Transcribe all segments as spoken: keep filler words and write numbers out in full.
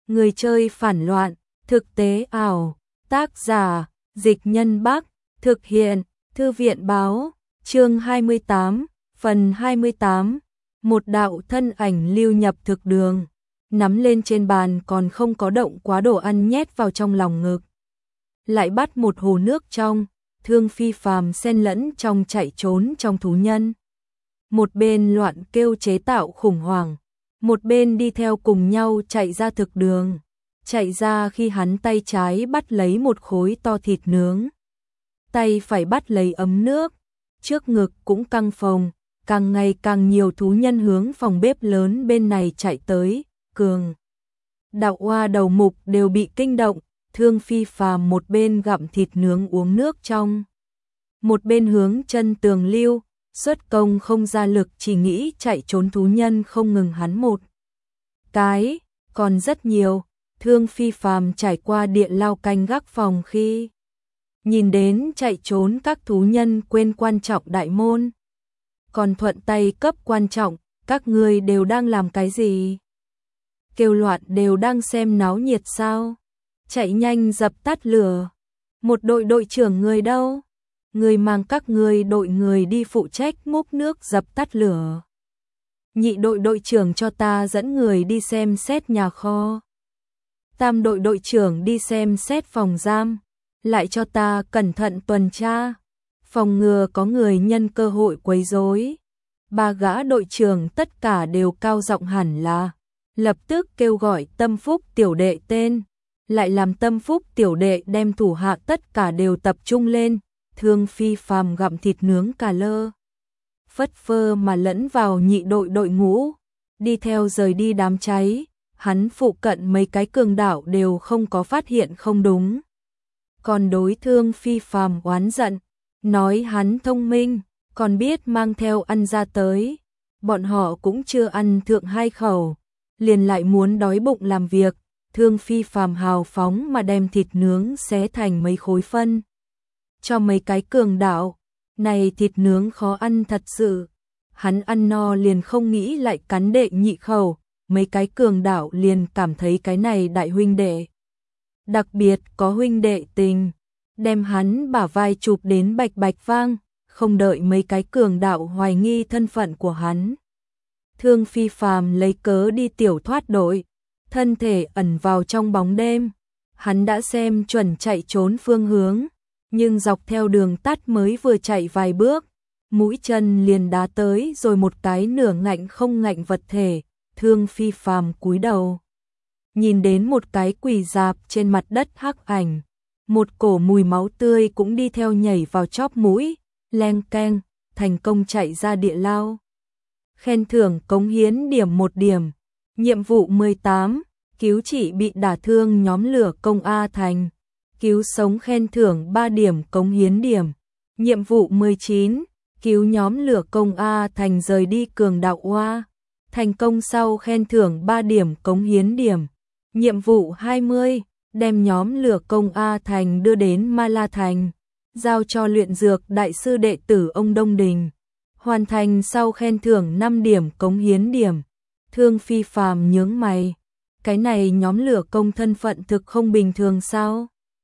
Người chơi phản loạn, thực tế ảo, tác giả, Dịch Nhân Bắc, thực hiện, Thư viện báo, chương hai mươi tám, phần hai mươi tám, một đạo thân ảnh lưu nhập thực đường, nắm lên trên bàn còn không có động quá đồ ăn nhét vào trong lòng ngực. Lại bắt một hồ nước trong, Thương Phi Phàm xen lẫn trong chạy trốn trong thú nhân. Một bên loạn kêu chế tạo khủng hoảng, một bên đi theo cùng nhau chạy ra thực đường. Chạy ra khi hắn tay trái bắt lấy một khối to thịt nướng, tay phải bắt lấy ấm nước, trước ngực cũng căng phồng, càng ngày càng nhiều thú nhân hướng phòng bếp lớn bên này chạy tới, cường. Đạo oa đầu mục đều bị kinh động, Thương Phi Phàm một bên gặm thịt nướng uống nước trong, một bên hướng chân tường lưu, xuất công không ra lực chỉ nghĩ chạy trốn thú nhân không ngừng hắn một cái, còn rất nhiều. Thương Phi Phàm trải qua điện lao canh gác phòng khi nhìn đến chạy trốn các thú nhân quên quan trọng đại môn. Còn thuận tay cấp quan trọng, các ngươi đều đang làm cái gì? Kêu loạn đều đang xem náo nhiệt sao? Chạy nhanh dập tắt lửa. Một đội đội trưởng người đâu? Người mang các ngươi đội người đi phụ trách múc nước dập tắt lửa. Nhị đội đội trưởng cho ta dẫn người đi xem xét nhà kho. Tam đội đội trưởng đi xem xét phòng giam, lại cho ta cẩn thận tuần tra, phòng ngừa có người nhân cơ hội quấy rối. Ba gã đội trưởng tất cả đều cao giọng hẳn là, lập tức kêu gọi Tâm Phúc tiểu đệ tên, lại làm Tâm Phúc tiểu đệ đem thủ hạ tất cả đều tập trung lên. Thương Phi Phàm gặm thịt nướng cà lơ, phất phơ mà lẫn vào nhị đội đội ngũ, đi theo rời đi đám cháy. Hắn phụ cận mấy cái cường đạo đều không có phát hiện không đúng. Còn đối Thương Phi Phàm oán giận, nói hắn thông minh, còn biết mang theo ăn ra tới. Bọn họ cũng chưa ăn thượng hai khẩu, liền lại muốn đói bụng làm việc. Thương Phi Phàm hào phóng mà đem thịt nướng xé thành mấy khối phân cho mấy cái cường đạo. Này thịt nướng khó ăn thật sự. Hắn ăn no liền không nghĩ lại cắn đệ nhị khẩu. Mấy cái cường đạo liền cảm thấy cái này đại huynh đệ đặc biệt có huynh đệ tình, đem hắn bả vai chụp đến bạch bạch vang, không đợi mấy cái cường đạo hoài nghi thân phận của hắn. Thương Phi Phàm lấy cớ đi tiểu thoát đội, thân thể ẩn vào trong bóng đêm. Hắn đã xem chuẩn chạy trốn phương hướng, nhưng dọc theo đường tắt mới vừa chạy vài bước, mũi chân liền đá tới rồi một cái nửa ngạnh không ngạnh vật thể. Thương Phi Phàm cúi đầu, nhìn đến một cái quỳ dạp trên mặt đất hắc ảnh, một cổ mùi máu tươi cũng đi theo nhảy vào chóp mũi, leng keng, thành công chạy ra địa lao. Khen thưởng cống hiến điểm một điểm, nhiệm vụ mười tám, cứu trị bị đả thương nhóm lửa công A Thành, cứu sống khen thưởng ba điểm cống hiến điểm, nhiệm vụ mười chín, cứu nhóm lửa công A Thành rời đi cường đạo oa. Thành công sau khen thưởng ba điểm cống hiến điểm. Nhiệm vụ hai mươi, đem nhóm lửa công A Thành đưa đến Ma La Thành, giao cho luyện dược đại sư đệ tử ông Đông Đình. Hoàn thành sau khen thưởng năm điểm cống hiến điểm. Thương Phi Phàm nhướng mày, cái này nhóm lửa công thân phận thực không bình thường sao?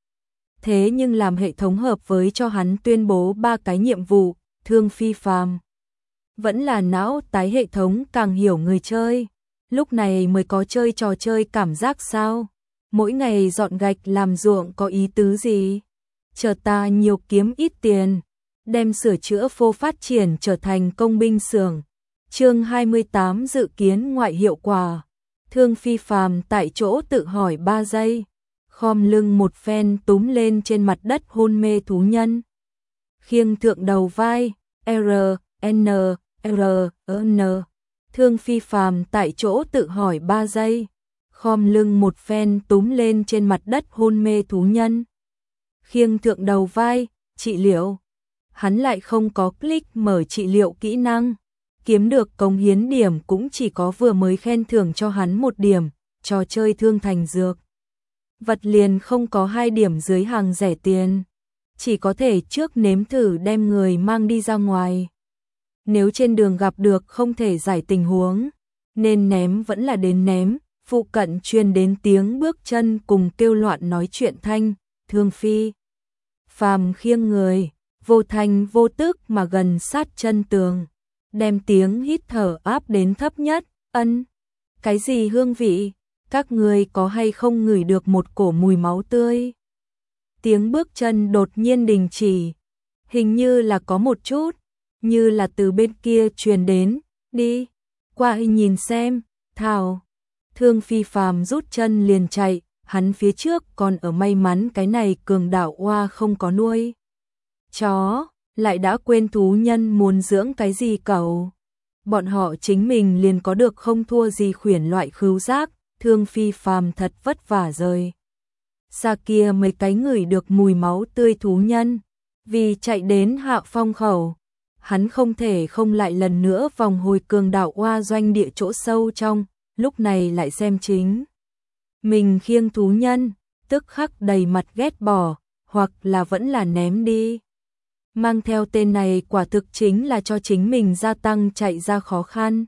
Thế nhưng làm hệ thống hợp với cho hắn tuyên bố ba cái nhiệm vụ. Thương Phi Phàm vẫn là não tái hệ thống càng hiểu người chơi, lúc này mới có chơi trò chơi cảm giác sao? Mỗi ngày dọn gạch làm ruộng có ý tứ gì? Chờ ta nhiều kiếm ít tiền, đem sửa chữa phô phát triển trở thành công binh xưởng. Chương hai mươi tám dự kiến ngoại hiệu quả. Thương Phi Phàm tại chỗ tự hỏi ba giây, khom lưng một phen túm lên trên mặt đất hôn mê thú nhân. Khiêng thượng đầu vai, R, N, R, N. Thương Phi Phàm tại chỗ tự hỏi ba giây, khom lưng một phen túm lên trên mặt đất hôn mê thú nhân. Khiêng thượng đầu vai, trị liệu. Hắn lại không có click mở trị liệu kỹ năng. Kiếm được cống hiến điểm cũng chỉ có vừa mới khen thưởng cho hắn một điểm, trò chơi thương thành dược. Vật liền không có hai điểm dưới hàng rẻ tiền. Chỉ có thể trước nếm thử đem người mang đi ra ngoài. Nếu trên đường gặp được không thể giải tình huống, nên ném vẫn là đến ném, phụ cận truyền đến tiếng bước chân cùng kêu loạn nói chuyện thanh, Thương Phi phàm khiêng người, vô thanh vô tức mà gần sát chân tường, đem tiếng hít thở áp đến thấp nhất, ân, cái gì hương vị, các người có hay không ngửi được một cổ mùi máu tươi? Tiếng bước chân đột nhiên đình chỉ, hình như là có một chút, như là từ bên kia truyền đến, đi, qua nhìn xem, thảo. Thương Phi phàm rút chân liền chạy, hắn phía trước còn ở may mắn cái này cường đạo oa không có nuôi chó, lại đã quên thú nhân muốn dưỡng cái gì cẩu. Bọn họ chính mình liền có được không thua gì khuyển loại khứu giác, Thương Phi phàm thật vất vả rời. Xa kia mấy cái ngửi được mùi máu tươi thú nhân, vì chạy đến Hạ Phong khẩu, hắn không thể không lại lần nữa vòng hồi cường đạo oa doanh địa chỗ sâu trong, lúc này lại xem chính mình khiêng thú nhân, tức khắc đầy mặt ghét bỏ, hoặc là vẫn là ném đi. Mang theo tên này quả thực chính là cho chính mình gia tăng chạy ra khó khăn.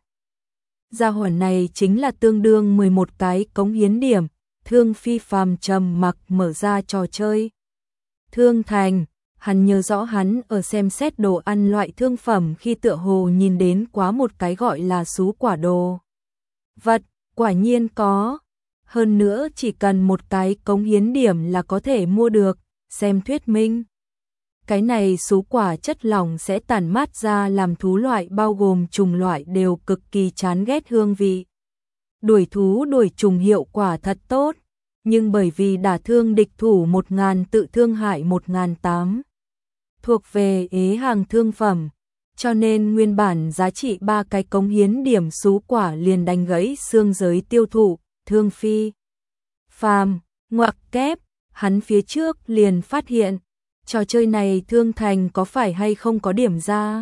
Gia hỏa này chính là tương đương mười một cái cống hiến điểm, Thương Phi phàm trầm mặc mở ra trò chơi. Thương Thành, hắn nhớ rõ hắn ở xem xét đồ ăn loại thương phẩm khi tựa hồ nhìn đến quá một cái gọi là sú quả đồ vật, quả nhiên có. Hơn nữa chỉ cần một cái cống hiến điểm là có thể mua được, xem thuyết minh. Cái này sú quả chất lỏng sẽ tản mát ra làm thú loại bao gồm trùng loại đều cực kỳ chán ghét hương vị. Đuổi thú đuổi trùng hiệu quả thật tốt, nhưng bởi vì đả thương địch thủ một ngàn tự thương hại một ngàn tám. Thuộc về ế hàng thương phẩm, cho nên nguyên bản giá trị ba cái cống hiến điểm sú quả liền đánh gãy xương giới tiêu thụ. Thương Phi phàm ngoặc kép, hắn phía trước liền phát hiện, trò chơi này Thương Thành có phải hay không có điểm ra.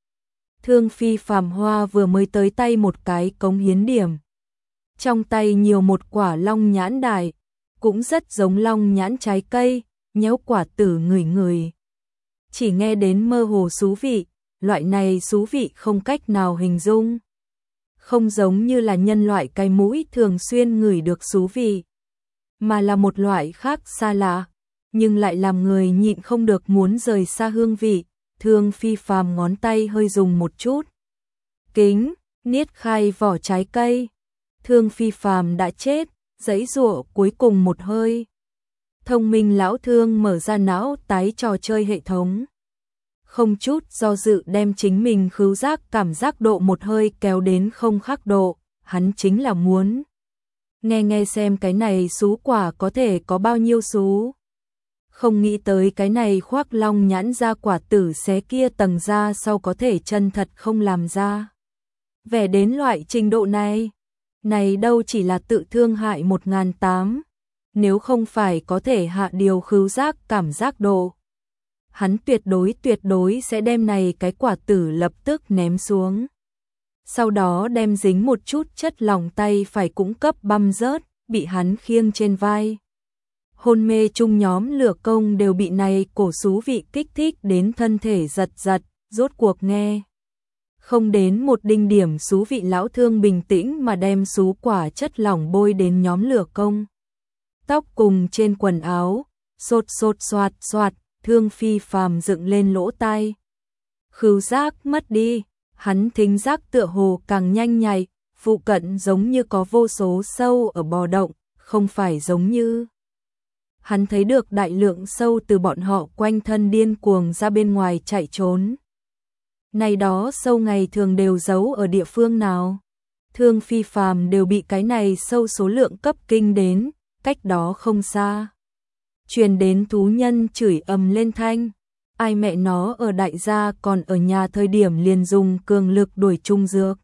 Thương Phi phàm hoa vừa mới tới tay một cái cống hiến điểm. Trong tay nhiều một quả long nhãn đại, cũng rất giống long nhãn trái cây, nhéo quả tử ngửi ngửi. Chỉ nghe đến mơ hồ xú vị, loại này xú vị không cách nào hình dung. Không giống như là nhân loại cái mũi thường xuyên ngửi được xú vị, mà là một loại khác xa lạ, nhưng lại làm người nhịn không được muốn rời xa hương vị. Thương Phi phàm ngón tay hơi dùng một chút. Kính, niết khai vỏ trái cây. Thương Phi phàm đã chết, giãy giụa cuối cùng một hơi. Thông minh lão Thương mở ra não tái trò chơi hệ thống. Không chút do dự đem chính mình khứu giác cảm giác độ một hơi kéo đến không khắc độ, hắn chính là muốn nghe nghe xem cái này sú quả có thể có bao nhiêu sú. Không nghĩ tới cái này khoác long nhãn ra quả tử xé kia tầng ra sau có thể chân thật không làm ra. Vẻ đến loại trình độ này, này đâu chỉ là tự thương hại một ngàn tám, nếu không phải có thể hạ điều khứu giác cảm giác độ. Hắn tuyệt đối tuyệt đối sẽ đem này cái quả tử lập tức ném xuống. Sau đó đem dính một chút chất lỏng tay phải cũng cấp băm rớt, bị hắn khiêng trên vai. Hôn mê chung nhóm lửa công đều bị này cổ xú vị kích thích đến thân thể giật giật, rốt cuộc nghe. Không đến một đinh điểm xú vị lão Thương bình tĩnh mà đem xú quả chất lỏng bôi đến nhóm lửa công. Tóc cùng trên quần áo, sột sột soạt soạt. Thương Phi phàm dựng lên lỗ tai. Khứu giác mất đi, hắn thính giác tựa hồ càng nhanh nhạy, phụ cận giống như có vô số sâu ở bò động, không phải giống như. Hắn thấy được đại lượng sâu từ bọn họ quanh thân điên cuồng ra bên ngoài chạy trốn. Này đó sâu ngày thường đều giấu ở địa phương nào? Thương Phi phàm đều bị cái này sâu số lượng cấp kinh đến, cách đó không xa. Truyền đến thú nhân chửi ầm lên thanh, ai mẹ nó ở đại gia còn ở nhà thời điểm liền dùng cường lực đuổi chung dược.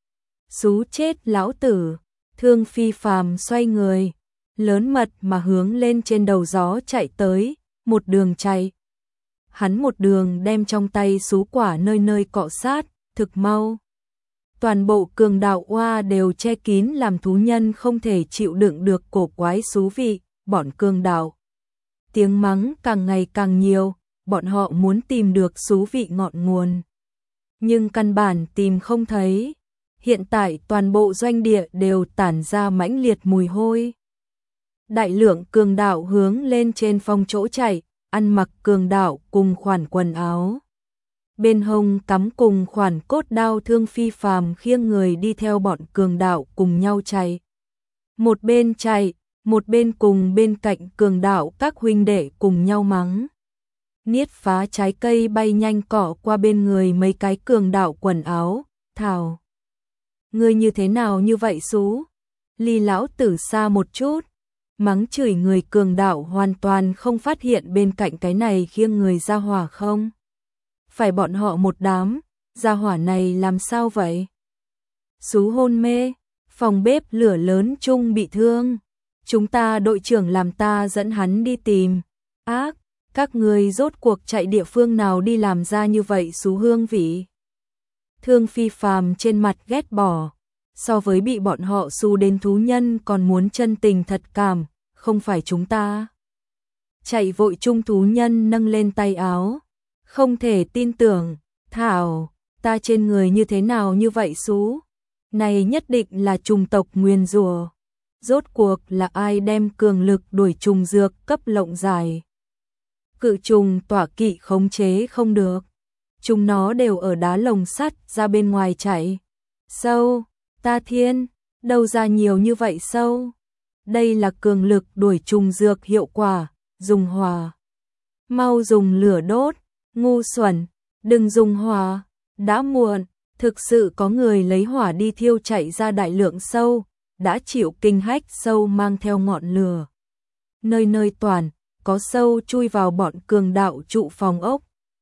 Xú chết lão tử, Thương Phi phàm xoay người, lớn mật mà hướng lên trên đầu gió chạy tới, một đường chạy. Hắn một đường đem trong tay xú quả nơi nơi cọ sát, thực mau. Toàn bộ cường đạo oa đều che kín làm thú nhân không thể chịu đựng được cổ quái xú vị, bọn cường đạo. Tiếng mắng càng ngày càng nhiều, bọn họ muốn tìm được xú vị ngọn nguồn. Nhưng căn bản tìm không thấy. Hiện tại toàn bộ doanh địa đều tản ra mãnh liệt mùi hôi. Đại lượng cường đạo hướng lên trên phong chỗ chạy, ăn mặc cường đạo cùng khoản quần áo. Bên hông cắm cùng khoản cốt đao Thương Phi Phàm khiêng người đi theo bọn cường đạo cùng nhau chạy. Một bên chạy, một bên cùng bên cạnh cường đạo các huynh đệ cùng nhau mắng. Niết phá trái cây bay nhanh cọ qua bên người mấy cái cường đạo quần áo, thào. Ngươi như thế nào như vậy xú? Ly lão tử xa một chút. Mắng chửi người cường đạo hoàn toàn không phát hiện bên cạnh cái này khiêng người ra hỏa không. Phải bọn họ một đám, ra hỏa này làm sao vậy? Xú hôn mê, phòng bếp lửa lớn chung bị thương. Chúng ta đội trưởng làm ta dẫn hắn đi tìm. Ác, các người rốt cuộc chạy địa phương nào đi làm ra như vậy xú hương vị? Thương Phi Phàm trên mặt ghét bỏ. So với bị bọn họ xú đến thú nhân còn muốn chân tình thật cảm, không phải chúng ta. Chạy vội chung thú nhân nâng lên tay áo. Không thể tin tưởng, thảo, ta trên người như thế nào như vậy xú? Này nhất định là trùng tộc nguyền rủa. Rốt cuộc là ai đem cường lực đuổi trùng dược cấp lộng dài? Cự trùng tỏa kỵ khống chế không được. Chúng nó đều ở đá lồng sắt ra bên ngoài chạy. Sâu, ta thiên, đâu ra nhiều như vậy sâu? Đây là cường lực đuổi trùng dược hiệu quả, dùng hỏa. Mau dùng lửa đốt, ngu xuẩn, đừng dùng hỏa, đã muộn, thực sự có người lấy hỏa đi thiêu chạy ra đại lượng sâu, đã chịu kinh hách sâu mang theo ngọn lửa. Nơi nơi toàn, có sâu chui vào bọn cường đạo trụ phòng ốc.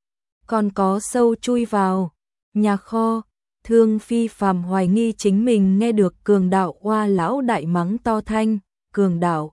Còn có sâu chui vào nhà kho. Thương Phi Phàm hoài nghi chính mình nghe được cường đạo Oa lão đại mắng to thanh, cường đạo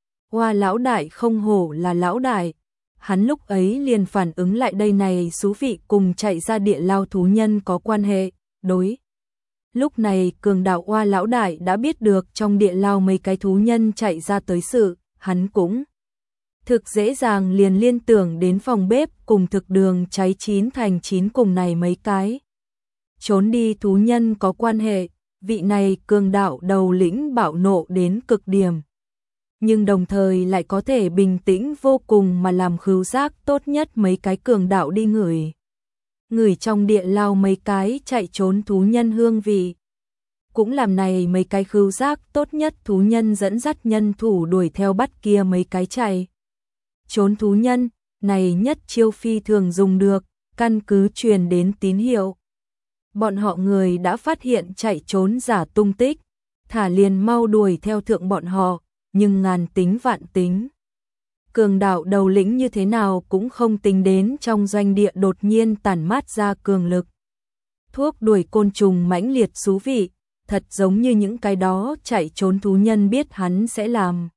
Oa lão đại không hổ là lão đại. Hắn lúc ấy liền phản ứng lại đây này xú vị cùng chạy ra địa lao thú nhân có quan hệ, đối. Lúc này cường đạo Oa lão đại đã biết được trong địa lao mấy cái thú nhân chạy ra tới sự, hắn cũng thực dễ dàng liền liên tưởng đến phòng bếp cùng thực đường cháy chín thành chín cùng này mấy cái. Trốn đi thú nhân có quan hệ, vị này cường đạo đầu lĩnh bạo nộ đến cực điểm. Nhưng đồng thời lại có thể bình tĩnh vô cùng mà làm khứu giác tốt nhất mấy cái cường đạo đi ngửi. Ngửi trong địa lao mấy cái chạy trốn thú nhân hương vị. Cũng làm này mấy cái khứu giác tốt nhất thú nhân dẫn dắt nhân thủ đuổi theo bắt kia mấy cái chạy trốn thú nhân, này nhất chiêu phi thường dùng được, căn cứ truyền đến tín hiệu. Bọn họ người đã phát hiện chạy trốn giả tung tích, thả liền mau đuổi theo thượng bọn họ, nhưng ngàn tính vạn tính. Cường đạo đầu lĩnh như thế nào cũng không tính đến trong doanh địa đột nhiên tản mát ra cường lực. Thuốc đuổi côn trùng mãnh liệt xú vị, thật giống như những cái đó chạy trốn thú nhân biết hắn sẽ làm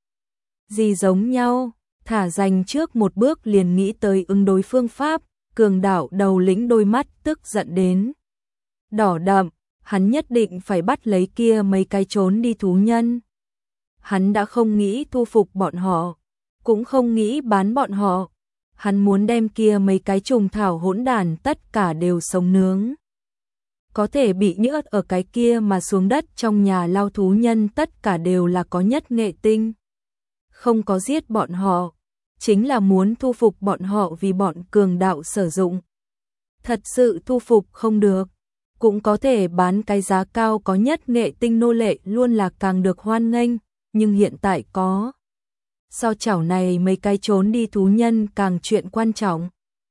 gì giống nhau. Thả dành trước một bước liền nghĩ tới ứng đối phương pháp, cường đạo đầu lĩnh đôi mắt tức giận đến đỏ đậm, hắn nhất định phải bắt lấy kia mấy cái trốn đi thú nhân. Hắn đã không nghĩ thu phục bọn họ, cũng không nghĩ bán bọn họ, hắn muốn đem kia mấy cái trùng thảo hỗn đàn tất cả đều sống nướng. Có thể bị nhỡ ở cái kia mà xuống đất trong nhà lao thú nhân tất cả đều là có nhất nghệ tinh. Không có giết bọn họ, chính là muốn thu phục bọn họ vì bọn cường đạo sử dụng. Thật sự thu phục không được, cũng có thể bán cái giá cao có nhất nghệ tinh nô lệ luôn là càng được hoan nghênh, nhưng hiện tại có. Sao chảo này mấy cái trốn đi thú nhân càng chuyện quan trọng.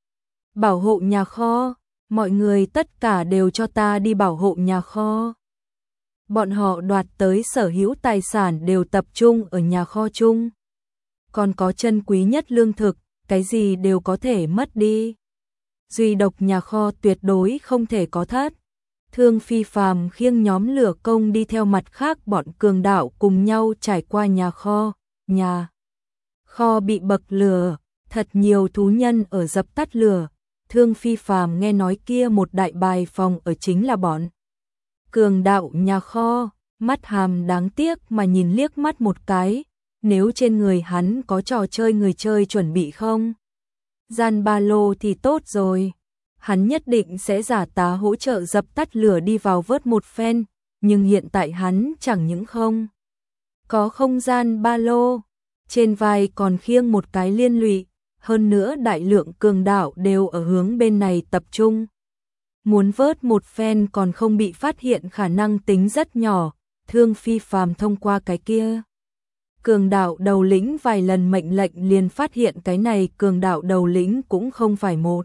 Bảo hộ nhà kho, mọi người tất cả đều cho ta đi bảo hộ nhà kho. Bọn họ đoạt tới sở hữu tài sản đều tập trung ở nhà kho chung. Còn có chân quý nhất lương thực, cái gì đều có thể mất đi. Duy độc nhà kho tuyệt đối không thể có thất. Thương Phi Phàm khiêng nhóm lửa công đi theo mặt khác bọn cường đạo cùng nhau trải qua nhà kho. Nhà kho bị bậc lửa, thật nhiều thú nhân ở dập tắt lửa. Thương Phi Phàm nghe nói kia một đại bài phòng ở chính là bọn cường đạo nhà kho, mắt hàm đáng tiếc mà nhìn liếc mắt một cái. Nếu trên người hắn có trò chơi người chơi chuẩn bị không? Gian ba lô thì tốt rồi. Hắn nhất định sẽ giả tá hỗ trợ dập tắt lửa đi vào vớt một phen, nhưng hiện tại hắn chẳng những không có không gian ba lô, trên vai còn khiêng một cái liên lụy, hơn nữa đại lượng cường đạo đều ở hướng bên này tập trung. Muốn vớt một phen còn không bị phát hiện khả năng tính rất nhỏ, Thương Phi Phàm thông qua cái kia. Cường đạo đầu lĩnh vài lần mệnh lệnh liền phát hiện cái này cường đạo đầu lĩnh cũng không phải một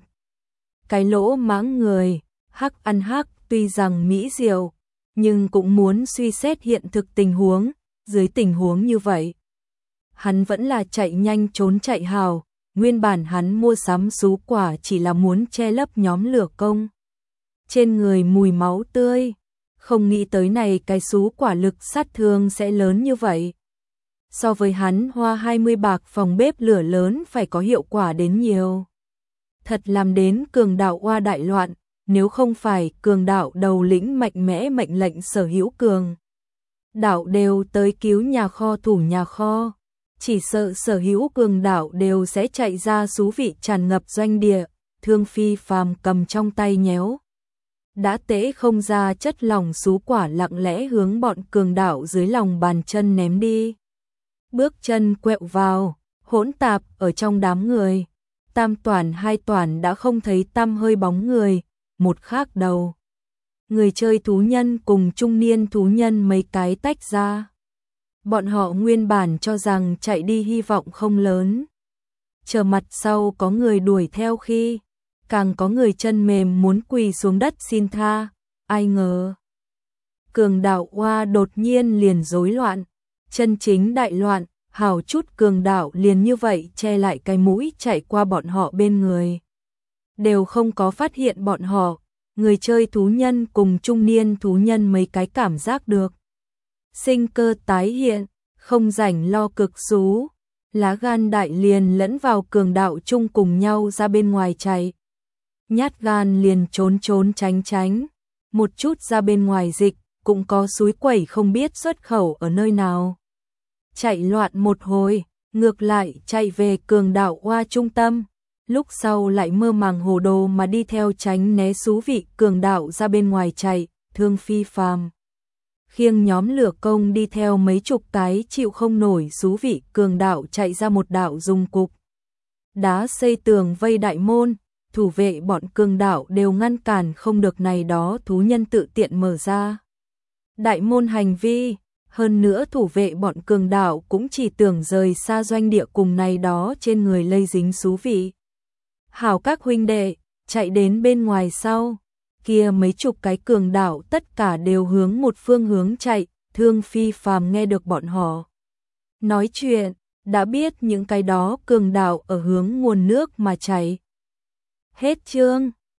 cái lỗ mãng người, hắc ăn hắc tuy rằng mỹ diệu, nhưng cũng muốn suy xét hiện thực tình huống, dưới tình huống như vậy. Hắn vẫn là chạy nhanh trốn chạy hào, nguyên bản hắn mua sắm sú quả chỉ là muốn che lấp nhóm lửa công. Trên người mùi máu tươi, không nghĩ tới này cái sú quả lực sát thương sẽ lớn như vậy. So với hắn hoa hai mươi bạc phòng bếp lửa lớn phải có hiệu quả đến nhiều. Thật làm đến cường đạo oa đại loạn, nếu không phải cường đạo đầu lĩnh mạnh mẽ mệnh lệnh sở hữu cường đạo đều tới cứu nhà kho thủ nhà kho, chỉ sợ sở hữu cường đạo đều sẽ chạy ra sú vị tràn ngập doanh địa. Thương Phi Phàm cầm trong tay nhéo đã tễ không ra chất lỏng sú quả lặng lẽ hướng bọn cường đạo dưới lòng bàn chân ném đi. Bước chân quẹo vào, hỗn tạp ở trong đám người. Tam toàn hai toàn đã không thấy tăm hơi bóng người, một khác đầu. Người chơi thú nhân cùng trung niên thú nhân mấy cái tách ra. Bọn họ nguyên bản cho rằng chạy đi hy vọng không lớn. Chờ mặt sau có người đuổi theo khi, càng có người chân mềm muốn quỳ xuống đất xin tha, ai ngờ. Cường đạo oa đột nhiên liền rối loạn, chân chính đại loạn, hào chút cường đạo liền như vậy che lại cái mũi chạy qua bọn họ bên người. Đều không có phát hiện bọn họ, người chơi thú nhân cùng trung niên thú nhân mấy cái cảm giác được. Sinh cơ tái hiện, không rảnh lo cực xú, lá gan đại liền lẫn vào cường đạo chung cùng nhau ra bên ngoài chạy. Nhát gan liền trốn trốn tránh tránh, một chút ra bên ngoài dịch, cũng có suối quẩy không biết xuất khẩu ở nơi nào. Chạy loạn một hồi, ngược lại chạy về cường đạo oa trung tâm, lúc sau lại mơ màng hồ đồ mà đi theo tránh né sú vị cường đạo ra bên ngoài chạy. Thương Phi Phàm khiêng nhóm lửa công đi theo mấy chục cái chịu không nổi sú vị cường đạo chạy ra một đạo dùng cục đá xây tường vây đại môn, thủ vệ bọn cường đạo đều ngăn cản không được này đó thú nhân tự tiện mở ra đại môn hành vi. Hơn nữa thủ vệ bọn cường đạo cũng chỉ tưởng rời xa doanh địa cùng này đó trên người lây dính sú vị. Hảo các huynh đệ, chạy đến bên ngoài sau, kia mấy chục cái cường đạo tất cả đều hướng một phương hướng chạy. Thương Phi Phàm nghe được bọn họ nói chuyện, đã biết những cái đó cường đạo ở hướng nguồn nước mà chạy. Hết chương.